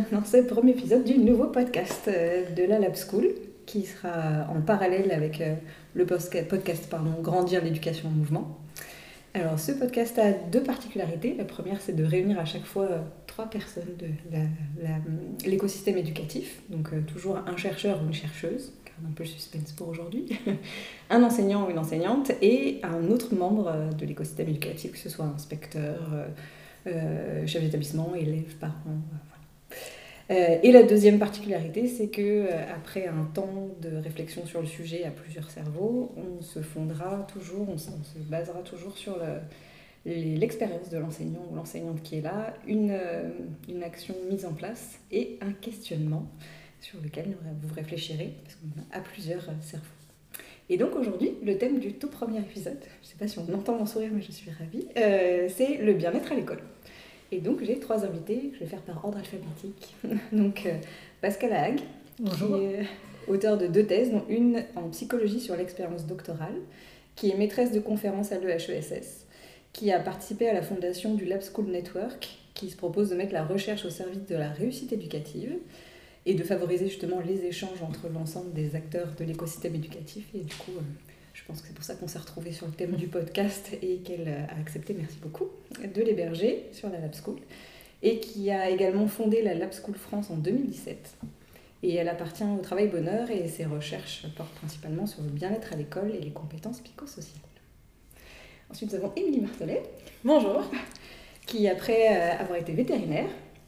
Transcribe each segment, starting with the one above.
dans ce premier épisode du nouveau podcast de la Lab School, qui sera en parallèle avec le podcast Grandir l'éducation en mouvement. Alors ce podcast a deux particularités. La première, c'est de réunir à chaque fois trois personnes de l'écosystème éducatif, donc toujours un chercheur ou une chercheuse, garde un peu le suspense pour aujourd'hui, un enseignant ou une enseignante, et un autre membre de l'écosystème éducatif, que ce soit inspecteur, chef d'établissement, élève, parents, voilà. Et la deuxième particularité, c'est que après un temps de réflexion sur le sujet à plusieurs cerveaux, on se basera toujours sur l'expérience de l'enseignant ou l'enseignante qui est là, une action mise en place et un questionnement sur lequel vous réfléchirez, parce qu'on a à plusieurs cerveaux. Et donc aujourd'hui, le thème du tout premier épisode, je ne sais pas si on entend mon sourire, mais je suis ravie, c'est le bien-être à l'école. Et donc j'ai trois invités, je vais faire par ordre alphabétique. Donc Pascal Haag, bonjour, qui est auteur de 2 thèses, dont une en psychologie sur l'expérience doctorale, qui est maîtresse de conférences à l'EHESS, qui a participé à la fondation du Lab School Network, qui se propose de mettre la recherche au service de la réussite éducative et de favoriser justement les échanges entre l'ensemble des acteurs de l'écosystème éducatif. Et du coup, je pense que c'est pour ça qu'on s'est retrouvés sur le thème du podcast et qu'elle a accepté, merci beaucoup, de l'héberger sur la Lab School, et qui a également fondé la Lab School France en 2017. Et elle appartient au Travail Bonheur et ses recherches portent principalement sur le bien-être à l'école et les compétences psychosociales. Ensuite, nous avons Émilie Martelet. Bonjour. Qui, après avoir été vétérinaire,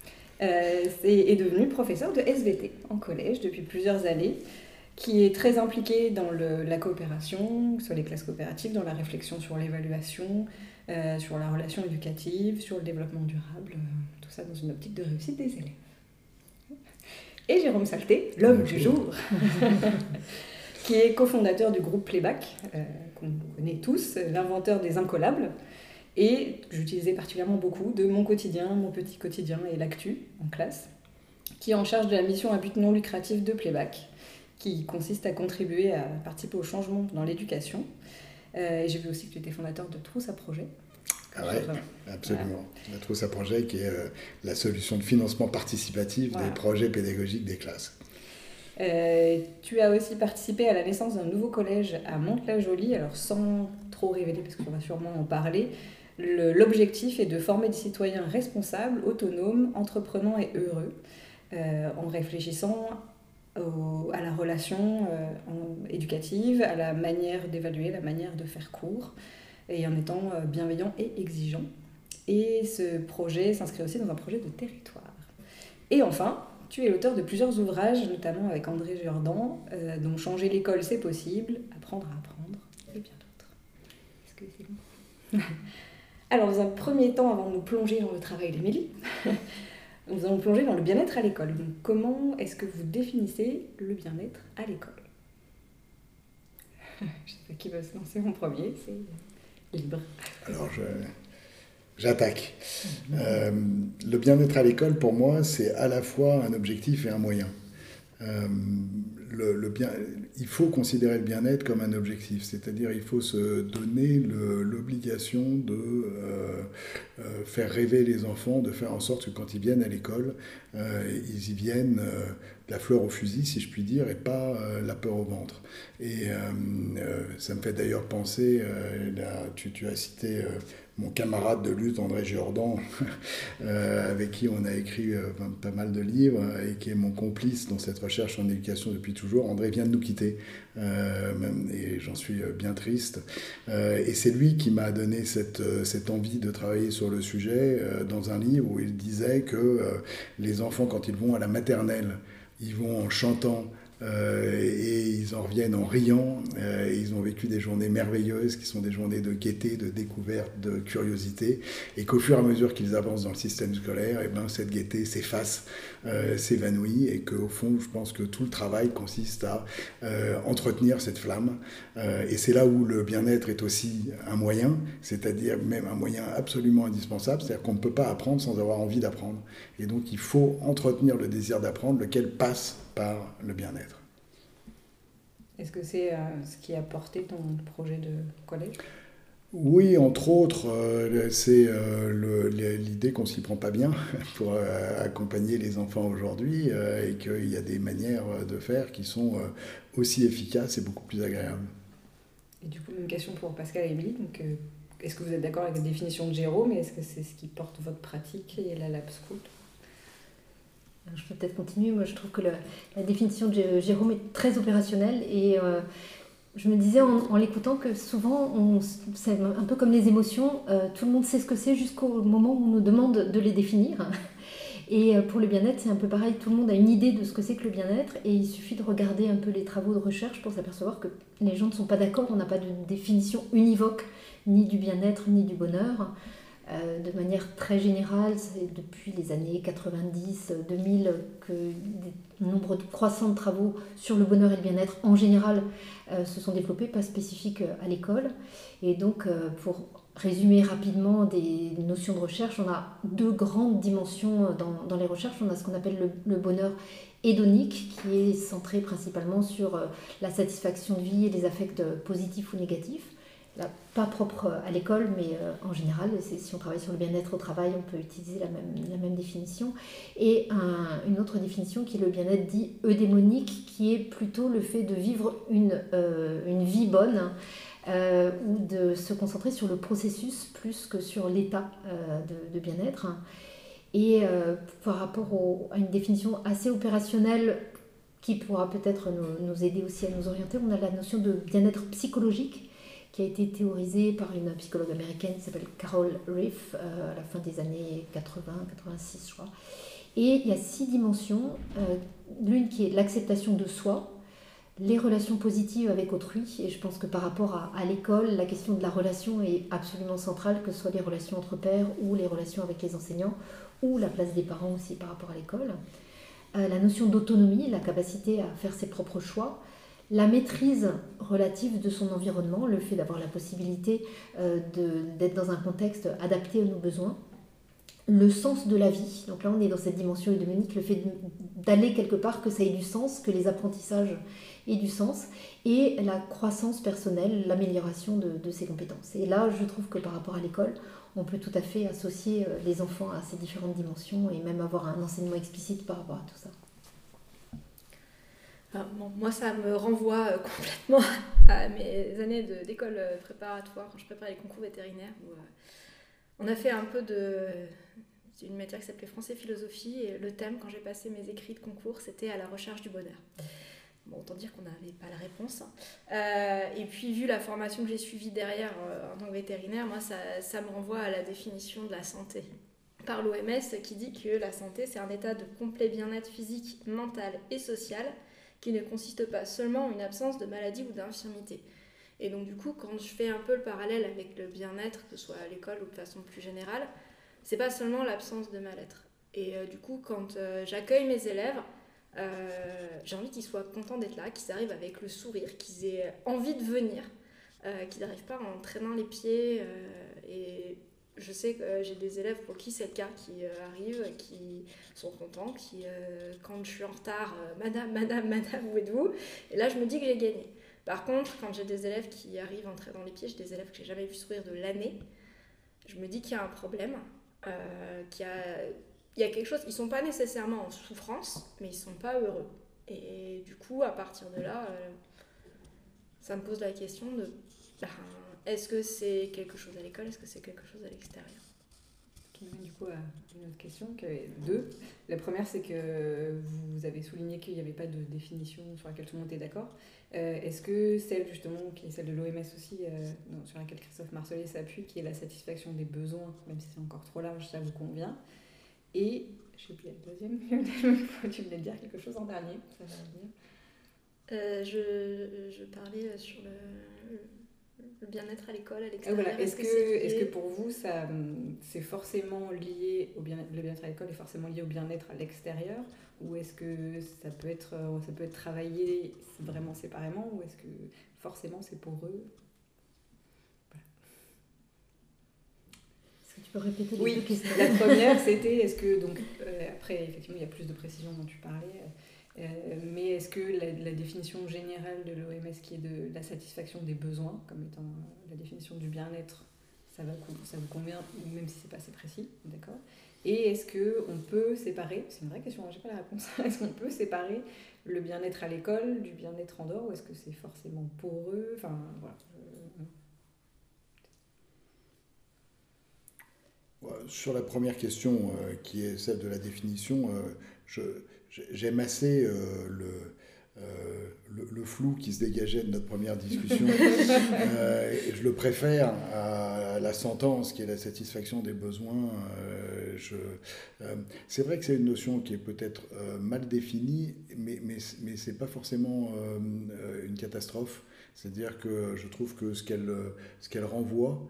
est devenue professeure de SVT en collège depuis plusieurs années, qui est très impliquée dans la coopération, sur les classes coopératives, dans la réflexion sur l'évaluation, sur la relation éducative, sur le développement durable, tout ça dans une optique de réussite des élèves. Et Jérôme Salté, l'homme du jour, qui est cofondateur du groupe Playback, qu'on connaît tous, l'inventeur des incollables, et que j'utilisais particulièrement beaucoup de mon quotidien, mon petit quotidien et l'actu en classe, qui est en charge de la mission à but non lucratif de Playback, qui consiste à contribuer à participer au changement dans l'éducation. Et j'ai vu aussi que tu étais fondateur de Trousse à projet. Ah ouais, absolument. Voilà. La Trousse à projet qui est la solution de financement participatif des projets pédagogiques des classes. Tu as aussi participé à la naissance d'un nouveau collège à Mantes-la-Jolie, alors sans trop révéler parce qu'on va sûrement en parler. L'objectif est de former des citoyens responsables, autonomes, entreprenants et heureux, en réfléchissant à la relation éducative, à la manière d'évaluer, la manière de faire cours, et en étant bienveillant et exigeant. Et ce projet s'inscrit aussi dans un projet de territoire. Et enfin, tu es l'auteur de plusieurs ouvrages, notamment avec André Jordan, dont Changer l'école, c'est possible, Apprendre à apprendre, et bien d'autres. Est-ce que c'est bon? Alors, dans un premier temps, avant de nous plonger dans le travail d'Émilie, nous allons plonger dans le bien-être à l'école. Donc, comment est-ce que vous définissez le bien-être à l'école? Je ne sais pas qui va se lancer en premier, c'est libre. Alors, j'attaque. Le bien-être à l'école, pour moi, c'est à la fois un objectif et un moyen. Il faut considérer le bien-être comme un objectif, c'est-à-dire il faut se donner l'obligation de faire rêver les enfants, de faire en sorte que quand ils viennent à l'école, ils y viennent la fleur au fusil, si je puis dire, et pas la peur au ventre. Et ça me fait d'ailleurs penser, tu as cité mon camarade de lutte, André Jordan, avec qui on a écrit pas mal de livres, et qui est mon complice dans cette recherche en éducation depuis toujours. André vient de nous quitter, et j'en suis bien triste. Et c'est lui qui m'a donné cette envie de travailler sur le sujet, dans un livre où il disait que les enfants, quand ils vont à la maternelle, ils vont en chantant, et ils en reviennent en riant, et ils ont vécu des journées merveilleuses qui sont des journées de gaieté, de découverte, de curiosité, et qu'au fur et à mesure qu'ils avancent dans le système scolaire, et ben, cette gaieté s'efface, s'évanouit, et qu'au fond, je pense que tout le travail consiste à entretenir cette flamme, et c'est là où le bien-être est aussi un moyen, c'est-à-dire même un moyen absolument indispensable, c'est-à-dire qu'on ne peut pas apprendre sans avoir envie d'apprendre, et donc il faut entretenir le désir d'apprendre, lequel passe par le bien-être. Est-ce que c'est ce qui a porté ton projet de collège ? Oui, entre autres, c'est l'idée qu'on s'y prend pas bien pour accompagner les enfants aujourd'hui et qu'il y a des manières de faire qui sont aussi efficaces et beaucoup plus agréables. Et du coup, une question pour Pascal et Émilie. Donc, est-ce que vous êtes d'accord avec la définition de Jérôme et est-ce que c'est ce qui porte votre pratique et la Lab School? Je peux peut-être continuer. Moi, je trouve que la définition de Jérôme est très opérationnelle et je me disais en l'écoutant que souvent, c'est un peu comme les émotions, tout le monde sait ce que c'est jusqu'au moment où on nous demande de les définir. Et pour le bien-être, c'est un peu pareil, tout le monde a une idée de ce que c'est que le bien-être et il suffit de regarder un peu les travaux de recherche pour s'apercevoir que les gens ne sont pas d'accord, on n'a pas de définition univoque ni du bien-être ni du bonheur. De manière très générale, c'est depuis les années 90-2000 que des nombre croissants de travaux sur le bonheur et le bien-être en général se sont développés, pas spécifiques à l'école. Et donc, pour résumer rapidement des notions de recherche, on a deux grandes dimensions dans les recherches. On a ce qu'on appelle le bonheur hédonique, qui est centré principalement sur la satisfaction de vie et les affects positifs ou négatifs. Là, pas propre à l'école, mais en général, si on travaille sur le bien-être au travail, on peut utiliser la même définition. Et une autre définition qui est le bien-être dit eudémonique, qui est plutôt le fait de vivre une vie bonne ou de se concentrer sur le processus plus que sur l'état de bien-être. Et par rapport à une définition assez opérationnelle qui pourra peut-être nous aider aussi à nous orienter, on a la notion de bien-être psychologique qui a été théorisée par une psychologue américaine qui s'appelle Carol Reef à la fin des années 80-86, je crois. Et il y a 6 dimensions. L'une qui est l'acceptation de soi, les relations positives avec autrui, et je pense que par rapport à l'école, la question de la relation est absolument centrale, que ce soit les relations entre pairs ou les relations avec les enseignants, ou la place des parents aussi par rapport à l'école. La notion d'autonomie, la capacité à faire ses propres choix, la maîtrise relative de son environnement, le fait d'avoir la possibilité d'être dans un contexte adapté à nos besoins, le sens de la vie, donc là on est dans cette dimension eudémonique, le fait d'aller quelque part, que ça ait du sens, que les apprentissages aient du sens, et la croissance personnelle, l'amélioration de ses compétences. Et là je trouve que par rapport à l'école, on peut tout à fait associer les enfants à ces différentes dimensions et même avoir un enseignement explicite par rapport à tout ça. Bon, moi, ça me renvoie complètement à mes années d'école préparatoire, quand je préparais les concours vétérinaires, où on a fait un peu d'une matière qui s'appelait français-philosophie, et le thème, quand j'ai passé mes écrits de concours, c'était à la recherche du bonheur. Bon, autant dire qu'on n'avait pas la réponse. Et puis, vu la formation que j'ai suivie derrière en tant que vétérinaire, moi, ça me renvoie à la définition de la santé par l'OMS, qui dit que la santé, c'est un état de complet bien-être physique, mental et social, qui ne consiste pas seulement en une absence de maladie ou d'infirmité. Et donc du coup, quand je fais un peu le parallèle avec le bien-être, que ce soit à l'école ou de façon plus générale, c'est pas seulement l'absence de mal-être. Et du coup, quand j'accueille mes élèves, j'ai envie qu'ils soient contents d'être là, qu'ils arrivent avec le sourire, qu'ils aient envie de venir, qu'ils n'arrivent pas en traînant les pieds. Et je sais que j'ai des élèves pour qui c'est le cas, qui arrivent, qui sont contents, qui, quand je suis en retard, madame, où êtes-vous? Et là, je me dis que j'ai gagné. Par contre, quand j'ai des élèves qui arrivent en traînant les pieds, j'ai des élèves que j'ai jamais vu sourire de l'année, je me dis qu'il y a un problème, qu'il y a quelque chose, ils sont pas nécessairement en souffrance, mais ils sont pas heureux. Et du coup, à partir de là, ça me pose la question de... est-ce que c'est quelque chose à l'école? Est-ce que c'est quelque chose à l'extérieur? Qui mène du coup à une autre question, qui est deux. La première, c'est que vous avez souligné qu'il n'y avait pas de définition sur laquelle tout le monde est d'accord. Est-ce que celle justement, qui est celle de l'OMS aussi, sur laquelle Christophe Marcellet s'appuie, qui est la satisfaction des besoins, même si c'est encore trop large, ça vous convient? Et, je sais plus la deuxième, tu venais de dire quelque chose en dernier, ça va venir. Je parlais sur le bien-être à l'école, à l'extérieur. Voilà. Est-ce que pour vous, c'est forcément lié au bien-être, le bien-être à l'école est forcément lié au bien-être à l'extérieur, ou est-ce que ça peut être travaillé vraiment séparément, ou est-ce que forcément c'est pour eux? Voilà. Est-ce que tu peux répéter les deux questions? La première, c'était est-ce que, donc, après, effectivement, il y a plus de précision dont tu parlais. Mais est-ce que la définition générale de l'OMS, qui est de la satisfaction des besoins, comme étant la définition du bien-être, ça vous convient, même si c'est pas assez précis, d'accord? Et est-ce qu'on peut séparer, c'est une vraie question, j'ai pas la réponse, est-ce qu'on peut séparer le bien-être à l'école du bien-être en dehors, ou est-ce que c'est forcément pour eux? Enfin, voilà. Sur la première question, qui est celle de la définition, j'aime assez le flou qui se dégageait de notre première discussion. Je le préfère à la sentence qui est la satisfaction des besoins. C'est vrai que c'est une notion qui est peut-être mal définie, mais ce n'est pas forcément une catastrophe. C'est-à-dire que je trouve que ce qu'elle renvoie,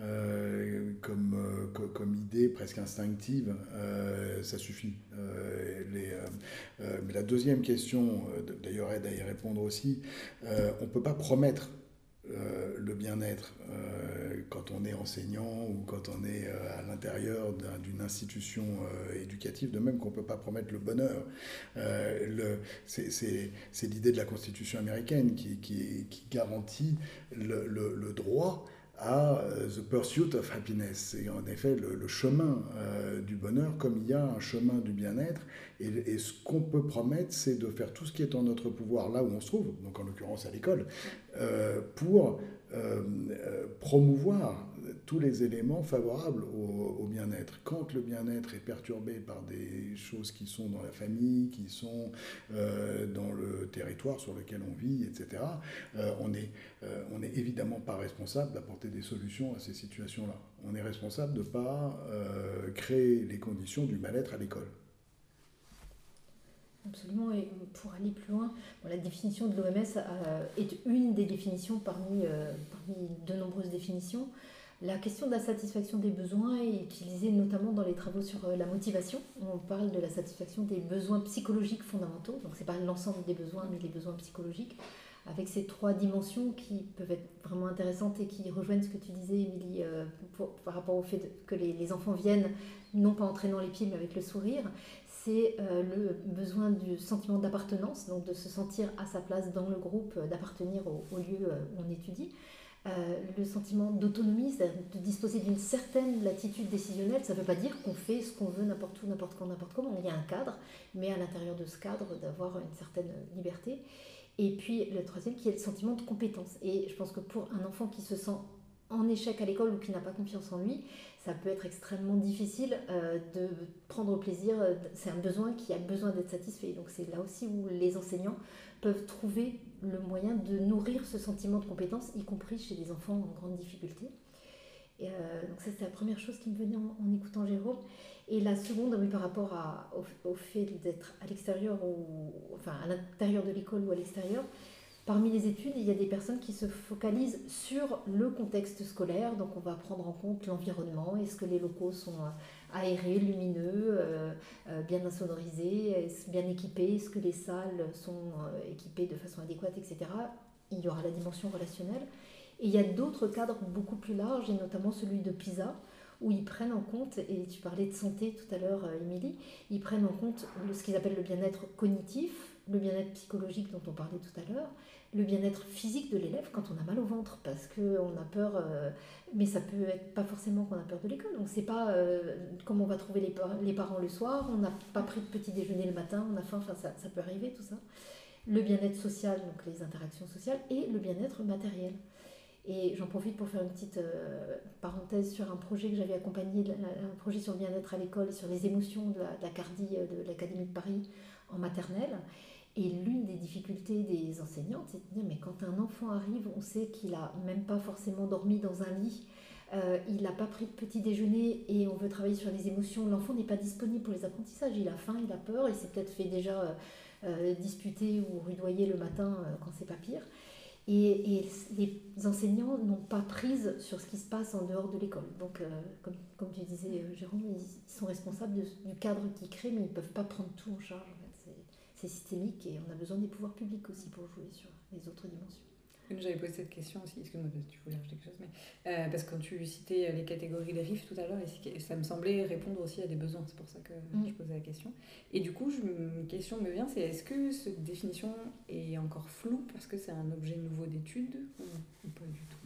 comme idée presque instinctive, ça suffit. Mais la deuxième question, d'ailleurs aide à y répondre aussi, on ne peut pas promettre le bien-être quand on est enseignant ou quand on est à l'intérieur d'une institution éducative, de même qu'on ne peut pas promettre le bonheur. C'est l'idée de la Constitution américaine qui garantit le droit à the pursuit of happiness. C'est en effet le chemin du bonheur, comme il y a un chemin du bien-être. Et ce qu'on peut promettre, c'est de faire tout ce qui est en notre pouvoir, là où on se trouve, donc en l'occurrence à l'école, pour promouvoir tous les éléments favorables au bien-être. Quand le bien-être est perturbé par des choses qui sont dans la famille, qui sont dans le territoire sur lequel on vit, etc., on n'est évidemment pas responsable d'apporter des solutions à ces situations-là. On est responsable de ne pas créer les conditions du mal-être à l'école. Absolument, et pour aller plus loin, la définition de l'OMS est une des définitions parmi de nombreuses définitions. La question de la satisfaction des besoins est utilisée notamment dans les travaux sur la motivation. On parle de la satisfaction des besoins psychologiques fondamentaux, donc ce n'est pas l'ensemble des besoins, mais les besoins psychologiques, avec ces 3 dimensions qui peuvent être vraiment intéressantes et qui rejoignent ce que tu disais, Émilie, par rapport au fait que les enfants viennent non pas en traînant les pieds mais avec le sourire. C'est le besoin du sentiment d'appartenance, donc de se sentir à sa place dans le groupe, d'appartenir au lieu où on étudie. Le sentiment d'autonomie, c'est-à-dire de disposer d'une certaine latitude décisionnelle. Ça ne veut pas dire qu'on fait ce qu'on veut n'importe où, n'importe quand, n'importe comment. Il y a un cadre, mais à l'intérieur de ce cadre, d'avoir une certaine liberté. Et puis le troisième qui est le sentiment de compétence. Et je pense que pour un enfant qui se sent en échec à l'école ou qui n'a pas confiance en lui, ça peut être extrêmement difficile de prendre plaisir. C'est un besoin qui a besoin d'être satisfait. Donc c'est là aussi où les enseignants peuvent trouver le moyen de nourrir ce sentiment de compétence, y compris chez des enfants en grande difficulté. Et donc ça, c'est la première chose qui me venait en écoutant Jérôme. Et la seconde, oui, par rapport au fait d'être à l'extérieur, enfin à l'intérieur de l'école ou à l'extérieur, parmi les études, il y a des personnes qui se focalisent sur le contexte scolaire. Donc on va prendre en compte l'environnement. Est-ce que les locaux sont aérés, lumineux, bien insonorisés, bien équipés? Est-ce que les salles sont équipées de façon adéquate, etc. Il y aura la dimension relationnelle. Et il y a d'autres cadres beaucoup plus larges, et notamment celui de PISA, où ils prennent en compte, et tu parlais de santé tout à l'heure, Émilie, ils prennent en compte ce qu'ils appellent le bien-être cognitif, le bien-être psychologique dont on parlait tout à l'heure, le bien-être physique de l'élève quand on a mal au ventre, parce qu'on a peur, mais ça peut être pas forcément qu'on a peur de l'école, donc c'est pas comme on va trouver les parents le soir, on n'a pas pris de petit déjeuner le matin, on a faim, enfin ça peut arriver tout ça. Le bien-être social, donc les interactions sociales, et le bien-être matériel. Et j'en profite pour faire une petite parenthèse sur un projet que j'avais accompagné, un projet sur le bien-être à l'école et sur les émotions de la CARDI de l'Académie de Paris en maternelle. Et l'une des difficultés des enseignantes, c'est de dire, mais quand un enfant arrive, on sait qu'il n'a même pas forcément dormi dans un lit, il n'a pas pris de petit déjeuner et on veut travailler sur les émotions. L'enfant n'est pas disponible pour les apprentissages, il a faim, il a peur, il s'est peut-être fait déjà disputer ou rudoyer le matin quand c'est pas pire. Et les enseignants n'ont pas prise sur ce qui se passe en dehors de l'école. Donc, comme tu disais, Jérôme, ils sont responsables du cadre qu'ils créent, mais ils ne peuvent pas prendre tout en charge. En fait. C'est systémique et on a besoin des pouvoirs publics aussi pour jouer sur les autres dimensions. J'avais posé cette question aussi, excuse-moi, tu voulais rajouter quelque chose, mais parce que quand tu citais les catégories de RIF tout à l'heure, ça me semblait répondre aussi à des besoins, c'est pour ça que je posais la question. Et du coup, une question me vient, c'est est-ce que cette définition est encore floue parce que c'est un objet nouveau d'étude ou pas du tout?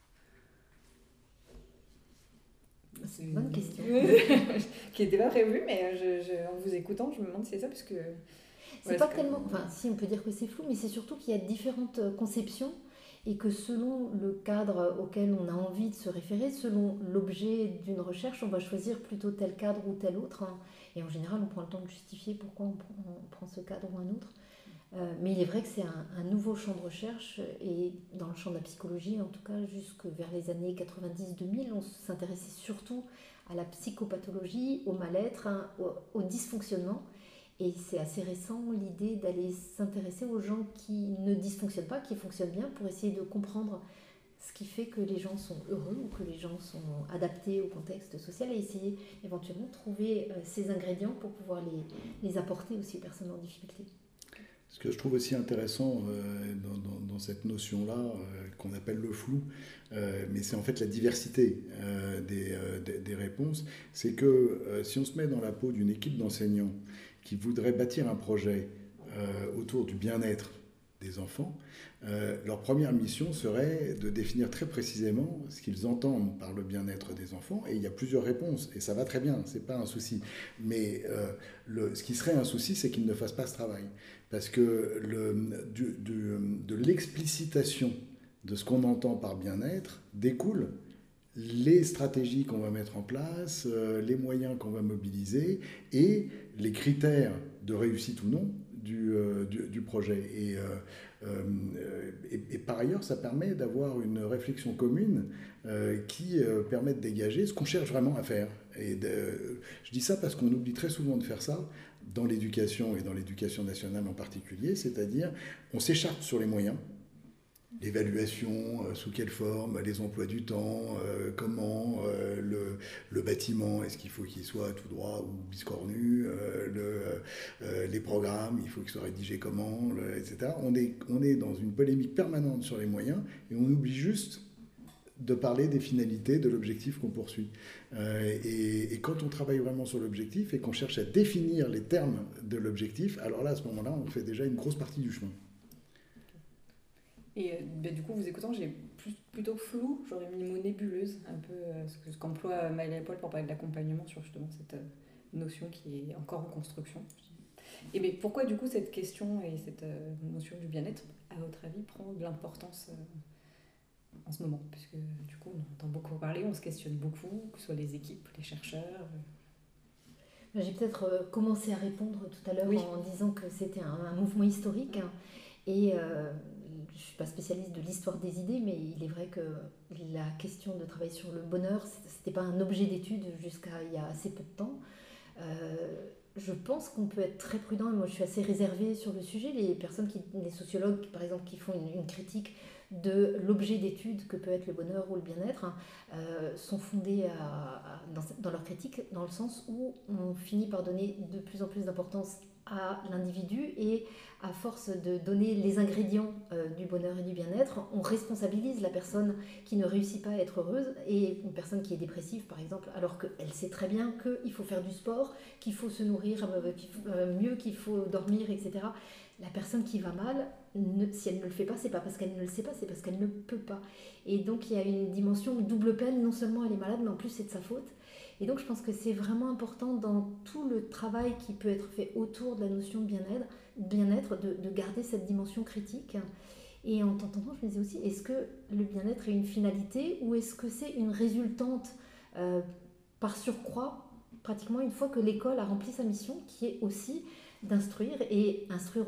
C'est une bonne question. Qui n'était pas prévue, mais en vous écoutant, je me demande si c'est ça, parce que... C'est pas tellement... Enfin, si, on peut dire que c'est flou, mais c'est surtout qu'il y a différentes conceptions et que selon le cadre auquel on a envie de se référer, selon l'objet d'une recherche, on va choisir plutôt tel cadre ou tel autre. Et en général, on prend le temps de justifier pourquoi on prend ce cadre ou un autre. Mais il est vrai que c'est un nouveau champ de recherche, et dans le champ de la psychologie, en tout cas, jusque vers les années 90-2000, on s'intéressait surtout à la psychopathologie, au mal-être, au dysfonctionnement. Et c'est assez récent l'idée d'aller s'intéresser aux gens qui ne dysfonctionnent pas, qui fonctionnent bien, pour essayer de comprendre ce qui fait que les gens sont heureux ou que les gens sont adaptés au contexte social, et essayer éventuellement de trouver ces ingrédients pour pouvoir les apporter aussi aux personnes en difficulté. Ce que je trouve aussi intéressant dans cette notion-là, qu'on appelle le flou, mais c'est en fait la diversité des réponses, c'est que si on se met dans la peau d'une équipe d'enseignants qui voudrait bâtir un projet autour du bien-être des enfants, leur première mission serait de définir très précisément ce qu'ils entendent par le bien-être des enfants, et il y a plusieurs réponses, et ça va très bien, c'est pas un souci. Mais ce qui serait un souci, c'est qu'ils ne fassent pas ce travail, parce que de l'explicitation de ce qu'on entend par bien-être découle les stratégies qu'on va mettre en place, les moyens qu'on va mobiliser et les critères de réussite ou non du projet. Et par ailleurs, ça permet d'avoir une réflexion commune qui permet de dégager ce qu'on cherche vraiment à faire. Je dis ça parce qu'on oublie très souvent de faire ça dans l'éducation, et dans l'éducation nationale en particulier, c'est-à-dire on s'écharpe sur les moyens. L'évaluation, sous quelle forme, les emplois du temps, comment, le bâtiment, est-ce qu'il faut qu'il soit tout droit ou biscornu, les programmes, il faut qu'ils soient rédigés comment, etc. On est dans une polémique permanente sur les moyens, et on oublie juste de parler des finalités, de l'objectif qu'on poursuit. Et quand on travaille vraiment sur l'objectif et qu'on cherche à définir les termes de l'objectif, alors là, à ce moment-là, on fait déjà une grosse partie du chemin. Et du coup, vous écoutant, j'ai plutôt flou, j'aurais mis le mot nébuleuse, un peu ce qu'emploie Maëlle et Paul pour parler de l'accompagnement sur justement cette notion qui est encore en construction. Et mais pourquoi du coup cette question et cette notion du bien-être, à votre avis, prend de l'importance en ce moment? Puisque du coup, on entend beaucoup parler, on se questionne beaucoup, que ce soit les équipes, les chercheurs. J'ai peut-être commencé à répondre tout à l'heure en disant que c'était un mouvement historique. Et je ne suis pas spécialiste de l'histoire des idées, mais il est vrai que la question de travailler sur le bonheur, ce n'était pas un objet d'étude jusqu'à il y a assez peu de temps. Je pense qu'on peut être très prudent, et moi je suis assez réservée sur le sujet. Les sociologues par exemple, qui font une critique de l'objet d'étude que peut être le bonheur ou le bien-être, sont fondés dans leur critique, dans le sens où on finit par donner de plus en plus d'importance à l'individu, et à force de donner les ingrédients du bonheur et du bien-être, on responsabilise la personne qui ne réussit pas à être heureuse, et une personne qui est dépressive par exemple, alors qu'elle sait très bien qu'il faut faire du sport, qu'il faut se nourrir mieux, qu'il faut dormir, etc. La personne qui va mal, si elle ne le fait pas, c'est pas parce qu'elle ne le sait pas, c'est parce qu'elle ne peut pas. Et donc il y a une dimension de double peine, non seulement elle est malade, mais en plus c'est de sa faute. Et donc je pense que c'est vraiment important dans tout le travail qui peut être fait autour de la notion de bien-être, de garder cette dimension critique. Et en t'entendant, je me disais aussi, est-ce que le bien-être est une finalité, ou est-ce que c'est une résultante par surcroît, pratiquement une fois que l'école a rempli sa mission, qui est aussi d'instruire, et instruire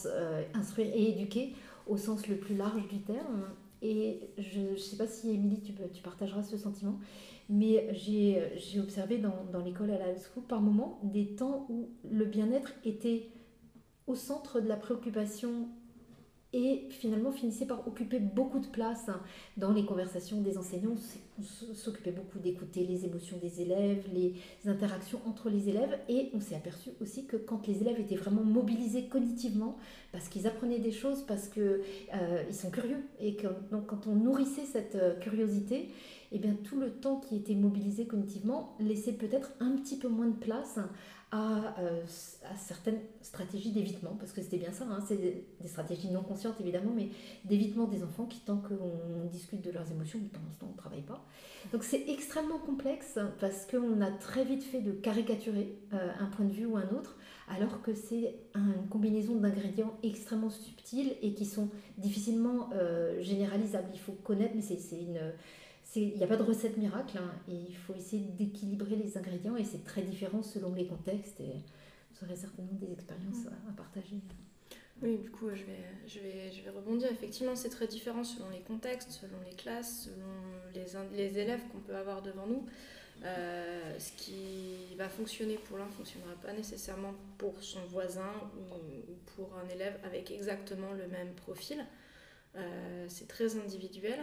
et éduquer au sens le plus large du terme. Et je ne sais pas si, Émilie, tu partageras ce sentiment, mais j'ai observé dans l'école à la high school par moments des temps où le bien-être était au centre de la préoccupation et finalement finissait par occuper beaucoup de place dans les conversations des enseignants. On s'occupait beaucoup d'écouter les émotions des élèves, les interactions entre les élèves, et on s'est aperçu aussi que quand les élèves étaient vraiment mobilisés cognitivement, parce qu'ils apprenaient des choses, parce qu'ils sont curieux, et que donc, quand on nourrissait cette curiosité, eh bien, tout le temps qui était mobilisé cognitivement laissait peut-être un petit peu moins de place à certaines stratégies d'évitement, parce que c'était bien ça, c'est des stratégies non conscientes évidemment, mais d'évitement des enfants qui, tant qu'on discute de leurs émotions, pendant ce temps on ne travaille pas. Donc c'est extrêmement complexe, parce qu'on a très vite fait de caricaturer un point de vue ou un autre, alors que c'est une combinaison d'ingrédients extrêmement subtils et qui sont difficilement généralisables. Il faut connaître, mais il n'y a pas de recette miracle, et il faut essayer d'équilibrer les ingrédients, et c'est très différent selon les contextes, et vous aurez certainement des expériences à partager. Oui, du coup, je vais rebondir. Effectivement, c'est très différent selon les contextes, selon les classes, selon les élèves qu'on peut avoir devant nous. Ce qui va fonctionner pour l'un ne fonctionnera pas nécessairement pour son voisin ou pour un élève avec exactement le même profil. C'est très individuel.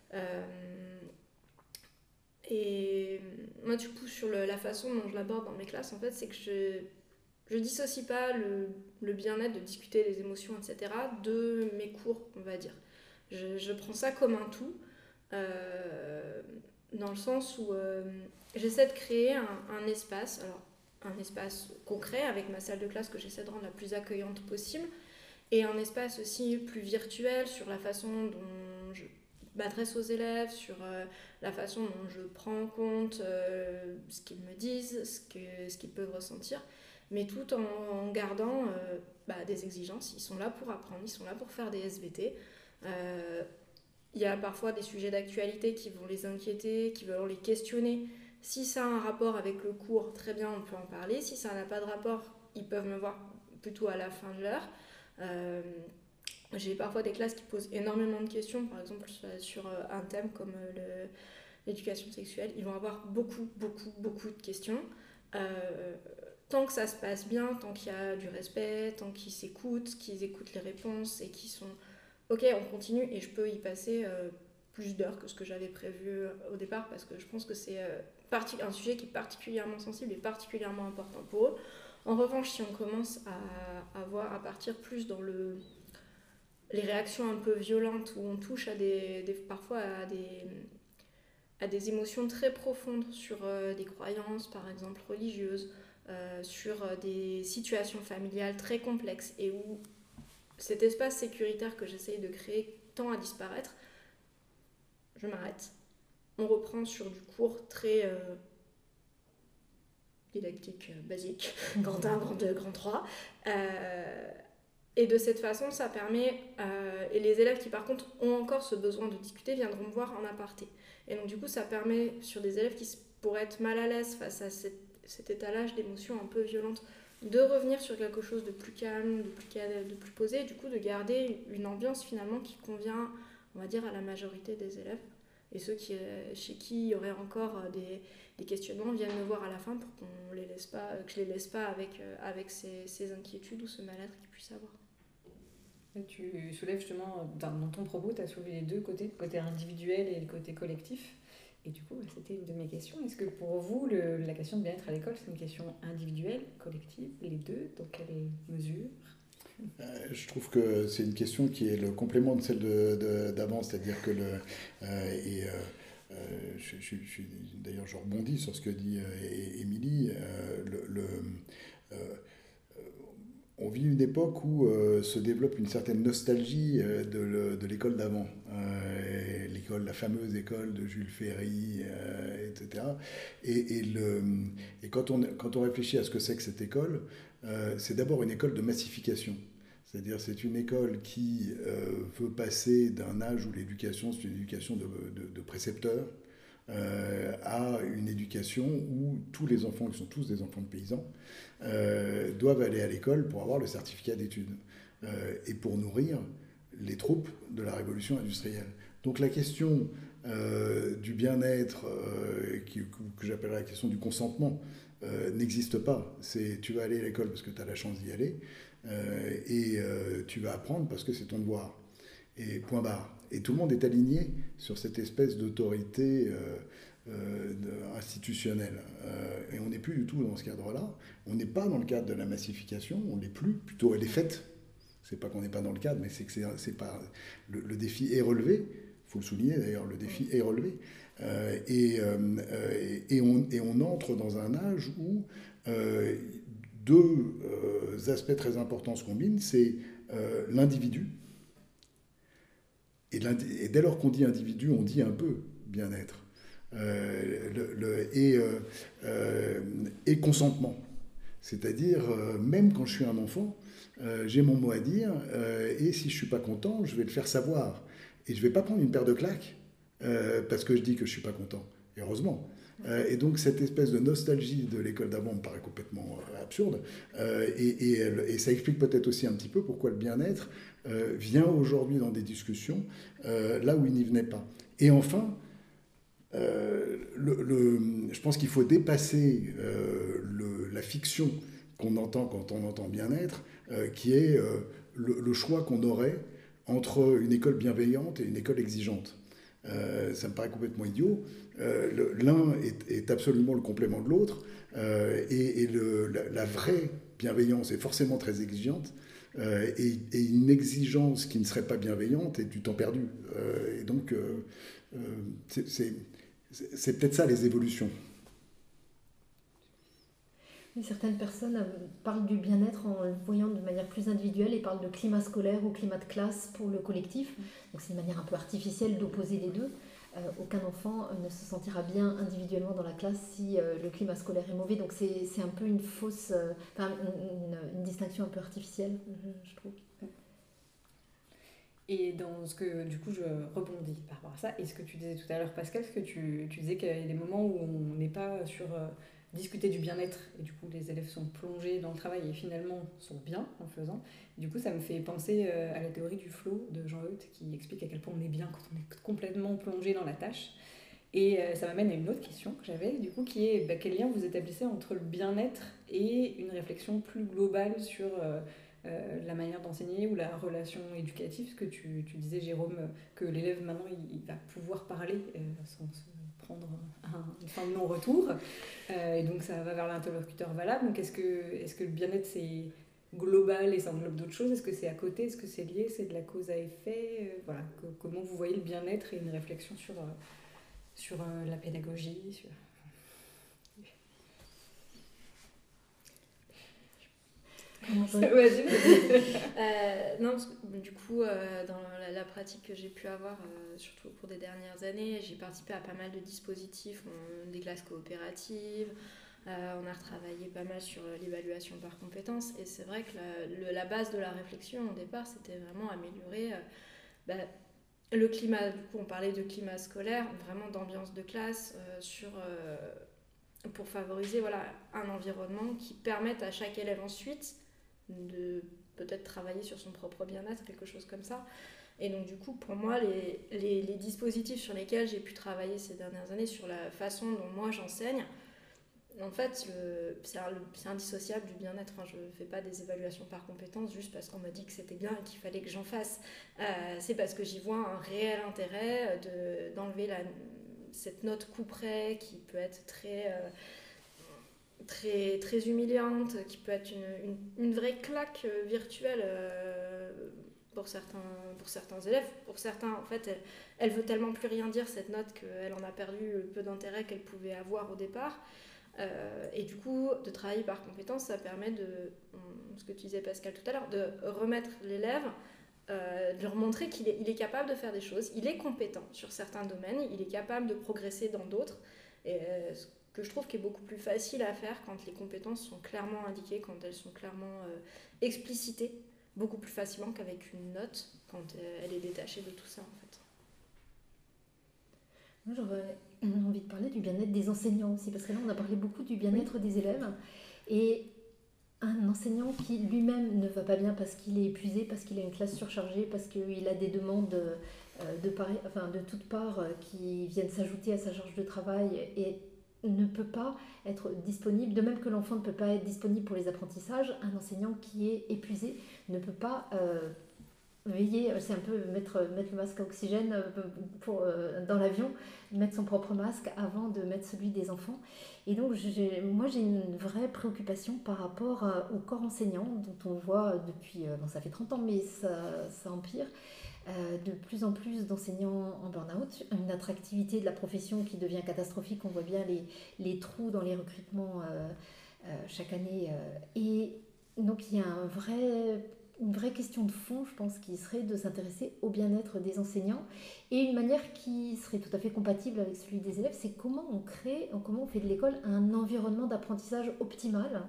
Et moi, du coup, sur la façon dont je l'aborde dans mes classes, en fait, c'est que je dissocie pas le bien-être de discuter des émotions, etc., de mes cours, on va dire. Je prends ça comme un tout, dans le sens où j'essaie de créer un espace, alors un espace concret avec ma salle de classe que j'essaie de rendre la plus accueillante possible, et un espace aussi plus virtuel sur la façon dont je m'adresse aux élèves, sur la façon dont je prends en compte ce qu'ils me disent, ce qu'ils peuvent ressentir, mais tout en gardant des exigences. Ils sont là pour apprendre, ils sont là pour faire des SVT. Il y a parfois des sujets d'actualité qui vont les inquiéter, qui vont les questionner. Si ça a un rapport avec le cours, très bien, on peut en parler. Si ça n'a pas de rapport, ils peuvent me voir plutôt à la fin de l'heure. J'ai parfois des classes qui posent énormément de questions, par exemple sur un thème comme l'éducation sexuelle. Ils vont avoir beaucoup de questions. Tant que ça se passe bien, tant qu'il y a du respect, tant qu'ils s'écoutent, qu'ils écoutent les réponses et qu'ils sont ok, on continue, et je peux y passer plus d'heures que ce que j'avais prévu au départ, parce que je pense que c'est un sujet qui est particulièrement sensible et particulièrement important pour eux. En revanche, si on commence à partir plus dans les réactions un peu violentes, où on touche parfois à des émotions très profondes sur des croyances, par exemple religieuses, sur des situations familiales très complexes, et où cet espace sécuritaire que j'essaye de créer tend à disparaître, je m'arrête. On reprend sur du cours très didactique, basique, grand 1, grand 2, grand 3. Et de cette façon, ça permet... et les élèves qui, par contre, ont encore ce besoin de discuter viendront me voir en aparté. Et donc, du coup, ça permet, sur des élèves qui pourraient être mal à l'aise face à cet étalage d'émotions un peu violentes, de revenir sur quelque chose de plus calme, de plus posé, et du coup de garder une ambiance finalement qui convient, on va dire, à la majorité des élèves. Et ceux chez qui il y aurait encore des questionnements viennent me voir à la fin pour que je les laisse pas avec ces inquiétudes ou ce mal-être qu'ils puissent avoir. Et tu soulèves justement, dans ton propos, tu as soulevé les deux côtés, le côté individuel et le côté collectif. Et du coup, c'était une de mes questions. Est-ce que pour vous, la question de bien-être à l'école, c'est une question individuelle, collective, les deux? Dans quelle mesure? Je trouve que c'est une question qui est le complément de celle d'avant, c'est-à-dire que d'ailleurs, je rebondis sur ce que dit Émilie. On vit une époque où se développe une certaine nostalgie de l'école d'avant. La fameuse école de Jules Ferry, etc. Et quand on réfléchit à ce que c'est que cette école, c'est d'abord une école de massification. C'est-à-dire c'est une école qui veut passer d'un âge où l'éducation, c'est une éducation de précepteurs, à une éducation où tous les enfants, qui sont tous des enfants de paysans, doivent aller à l'école pour avoir le certificat d'études et pour nourrir les troupes de la révolution industrielle. Donc la question du bien-être, que j'appellerais la question du consentement, n'existe pas. Tu vas aller à l'école parce que tu as la chance d'y aller. Tu vas apprendre parce que c'est ton devoir. Et point barre. Et tout le monde est aligné sur cette espèce d'autorité institutionnelle. Et on n'est plus du tout dans ce cadre-là. On n'est pas dans le cadre de la massification, on n'est plus. Plutôt, elle est faite. C'est pas qu'on n'est pas dans le cadre, mais c'est que c'est pas... Le défi est relevé. Il faut le souligner d'ailleurs, le défi est relevé. On entre dans un âge où deux aspects très importants se combinent. C'est l'individu. Et dès lors qu'on dit individu, on dit un peu bien-être. Et consentement. C'est-à-dire, même quand je suis un enfant, j'ai mon mot à dire, et si je ne suis pas content, je vais le faire savoir. Et je ne vais pas prendre une paire de claques parce que je dis que je ne suis pas content. Et heureusement. Et donc cette espèce de nostalgie de l'école d'avant me paraît complètement absurde. Et ça explique peut-être aussi un petit peu pourquoi le bien-être vient aujourd'hui dans des discussions là où il n'y venait pas. Et enfin, je pense qu'il faut dépasser la fiction qu'on entend quand on entend bien-être, qui est le choix qu'on aurait entre une école bienveillante et une école exigeante. Ça me paraît complètement idiot. L'un est absolument le complément de l'autre, la vraie bienveillance est forcément très exigeante, et une exigence qui ne serait pas bienveillante est du temps perdu. Et donc, c'est peut-être ça les évolutions. Certaines personnes parlent du bien-être en le voyant de manière plus individuelle et parlent de climat scolaire ou climat de classe pour le collectif. Donc c'est une manière un peu artificielle d'opposer les deux. Aucun enfant ne se sentira bien individuellement dans la classe si le climat scolaire est mauvais. Donc c'est un peu une fausse, une distinction un peu artificielle, je trouve. Et dans ce que, du coup, je rebondis par rapport à ça, et ce que tu disais tout à l'heure, Pascal, parce que tu disais qu'il y a des moments où on n'est pas sur discuter du bien-être, et du coup les élèves sont plongés dans le travail et finalement sont bien en faisant. Et du coup ça me fait penser à la théorie du flow de Jean Euth, qui explique à quel point on est bien quand on est complètement plongé dans la tâche. Et ça m'amène à une autre question que j'avais, du coup, qui est quel lien vous établissez entre le bien-être et une réflexion plus globale sur la manière d'enseigner ou la relation éducative, parce que tu disais, Jérôme, que l'élève maintenant il va pouvoir parler sans se prendre une fin de non-retour, et donc ça va vers l'interlocuteur valable. Donc est-ce que le bien-être c'est global et ça englobe d'autres choses? Est-ce que c'est à côté? Est-ce que c'est lié? C'est de la cause à effet? Voilà. Comment vous voyez le bien-être et une réflexion sur la pédagogie, sur... Non, parce que, du coup, dans la pratique que j'ai pu avoir, surtout au cours des dernières années, j'ai participé à pas mal de dispositifs, des classes coopératives, on a retravaillé pas mal sur l'évaluation par compétences, et c'est vrai que la base de la réflexion au départ, c'était vraiment améliorer le climat. Du coup, on parlait de climat scolaire, vraiment d'ambiance de classe, pour favoriser un environnement qui permette à chaque élève ensuite de peut-être travailler sur son propre bien-être, quelque chose comme ça. Et donc du coup, pour moi, les dispositifs sur lesquels j'ai pu travailler ces dernières années, sur la façon dont moi j'enseigne, en fait, c'est indissociable du bien-être. Enfin, je ne fais pas des évaluations par compétences juste parce qu'on m'a dit que c'était bien et qu'il fallait que j'en fasse. C'est parce que j'y vois un réel intérêt d'enlever cette note coup près qui peut être très, très humiliante, qui peut être une vraie claque virtuelle pour certains élèves. Pour certains, en fait, elle veut tellement plus rien dire, cette note, qu'elle en a perdu le peu d'intérêt qu'elle pouvait avoir au départ. Et du coup, de travailler par compétence, ça permet ce que tu disais Pascal tout à l'heure, de remettre l'élève, de leur montrer qu'il est capable de faire des choses, il est compétent sur certains domaines, il est capable de progresser dans d'autres. Et ce que je trouve qui est beaucoup plus facile à faire quand les compétences sont clairement indiquées, quand elles sont clairement explicitées, beaucoup plus facilement qu'avec une note, quand elle est détachée de tout ça, en fait. Moi, j'aurais envie de parler du bien-être des enseignants aussi, parce que là, on a parlé beaucoup du bien-être des élèves. Et un enseignant qui lui-même ne va pas bien parce qu'il est épuisé, parce qu'il a une classe surchargée, parce qu'il a des demandes de toutes parts qui viennent s'ajouter à sa charge de travail, et ne peut pas être disponible, de même que l'enfant ne peut pas être disponible pour les apprentissages, un enseignant qui est épuisé ne peut pas veiller, c'est un peu mettre le masque à oxygène dans l'avion, mettre son propre masque avant de mettre celui des enfants. Et donc moi j'ai une vraie préoccupation par rapport au corps enseignant, dont on voit depuis, ça fait 30 ans, mais ça empire, de plus en plus d'enseignants en burn-out, une attractivité de la profession qui devient catastrophique, on voit bien les trous dans les recrutements chaque année. Et donc il y a une vraie question de fond, je pense, qui serait de s'intéresser au bien-être des enseignants. Et une manière qui serait tout à fait compatible avec celui des élèves, c'est comment on fait de l'école un environnement d'apprentissage optimal.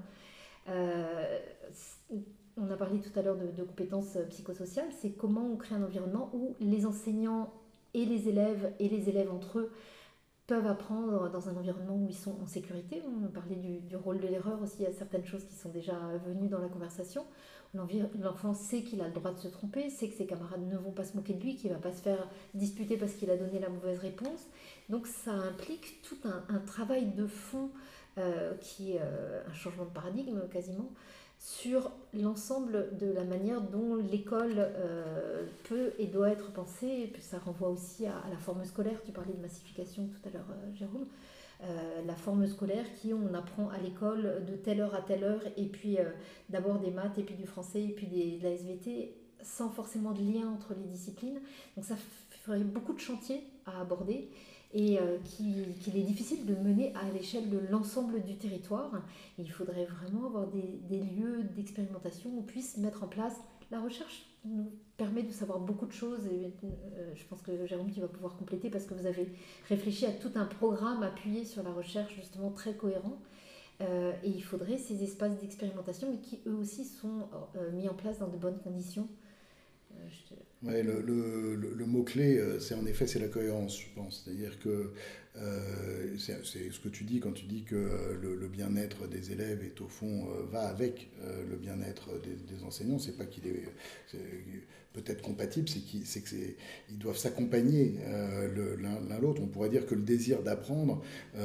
On a parlé tout à l'heure de compétences psychosociales, c'est comment on crée un environnement où les enseignants et les élèves entre eux peuvent apprendre dans un environnement où ils sont en sécurité. On a parlé du rôle de l'erreur aussi, il y a certaines choses qui sont déjà venues dans la conversation. L'enfant sait qu'il a le droit de se tromper, sait que ses camarades ne vont pas se moquer de lui, qu'il ne va pas se faire disputer parce qu'il a donné la mauvaise réponse. Donc ça implique tout un travail de fond qui est un changement de paradigme quasiment, sur l'ensemble de la manière dont l'école peut et doit être pensée. Et puis ça renvoie aussi à la forme scolaire. Tu parlais de massification tout à l'heure, Jérôme. La forme scolaire on apprend à l'école de telle heure à telle heure, et puis d'abord des maths, et puis du français, et puis de la SVT, sans forcément de lien entre les disciplines. Donc ça ferait beaucoup de chantiers à aborder, et qu'il est difficile de mener à l'échelle de l'ensemble du territoire. Et il faudrait vraiment avoir des lieux d'expérimentation où on puisse mettre en place. La recherche nous permet de savoir beaucoup de choses, et je pense que Jérôme, tu vas pouvoir compléter, parce que vous avez réfléchi à tout un programme appuyé sur la recherche, justement très cohérent. Et il faudrait ces espaces d'expérimentation, mais qui eux aussi sont mis en place dans de bonnes conditions. Ouais, le mot-clé, c'est la cohérence, je pense. C'est-à-dire que c'est ce que tu dis quand tu dis que le bien-être des élèves est au fond va avec le bien-être des enseignants. C'est pas qu'il est peut-être compatible, c'est qu'ils doivent s'accompagner l'un l'autre. On pourrait dire que le désir d'apprendre